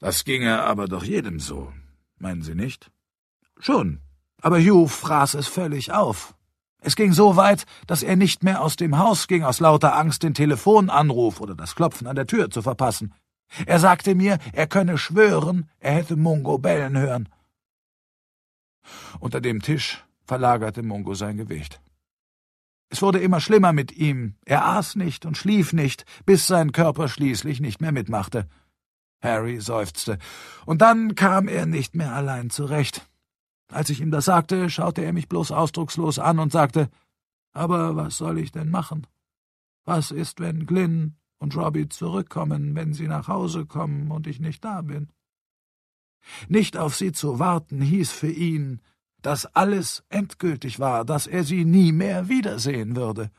Das ginge aber doch jedem so, meinen Sie nicht? Schon, aber Hugh fraß es völlig auf. Es ging so weit, dass er nicht mehr aus dem Haus ging, aus lauter Angst, den Telefonanruf oder das Klopfen an der Tür zu verpassen. Er sagte mir, er könne schwören, er hätte Mungo bellen hören. Unter dem Tisch verlagerte Mungo sein Gewicht. Es wurde immer schlimmer mit ihm. Er aß nicht und schlief nicht, bis sein Körper schließlich nicht mehr mitmachte. Harry seufzte, und dann kam er nicht mehr allein zurecht. Als ich ihm das sagte, schaute er mich bloß ausdruckslos an und sagte, »Aber was soll ich denn machen? Was ist, wenn Glyn und Robbie zurückkommen, wenn sie nach Hause kommen und ich nicht da bin?« Nicht auf sie zu warten, hieß für ihn, dass alles endgültig war, dass er sie nie mehr wiedersehen würde.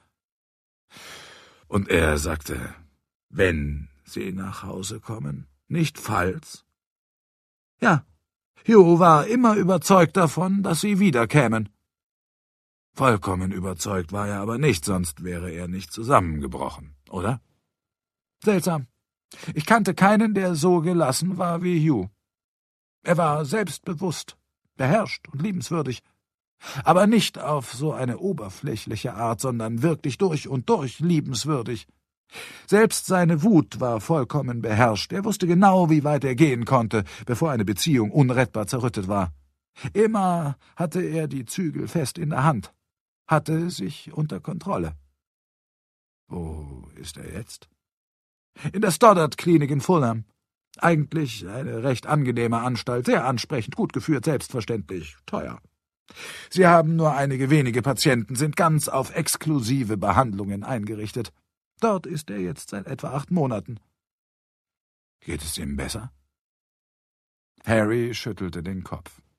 Und er sagte, wenn sie nach Hause kommen, nicht falls? Ja, Hugh war immer überzeugt davon, dass sie wiederkämen. Vollkommen überzeugt war er aber nicht, sonst wäre er nicht zusammengebrochen, oder? Seltsam. Ich kannte keinen, der so gelassen war wie Hugh. Er war selbstbewusst, beherrscht und liebenswürdig, aber nicht auf so eine oberflächliche Art, sondern wirklich durch und durch liebenswürdig. Selbst seine Wut war vollkommen beherrscht. Er wusste genau, wie weit er gehen konnte, bevor eine Beziehung unrettbar zerrüttet war. Immer hatte er die Zügel fest in der Hand, hatte sich unter Kontrolle. Wo ist er jetzt? In der Stoddard-Klinik in Fulham. Eigentlich eine recht angenehme Anstalt, sehr ansprechend, gut geführt, selbstverständlich, teuer. Sie haben nur einige wenige Patienten, sind ganz auf exklusive Behandlungen eingerichtet. Dort ist er jetzt seit etwa 8 Monaten. Geht es ihm besser? Harry schüttelte den Kopf.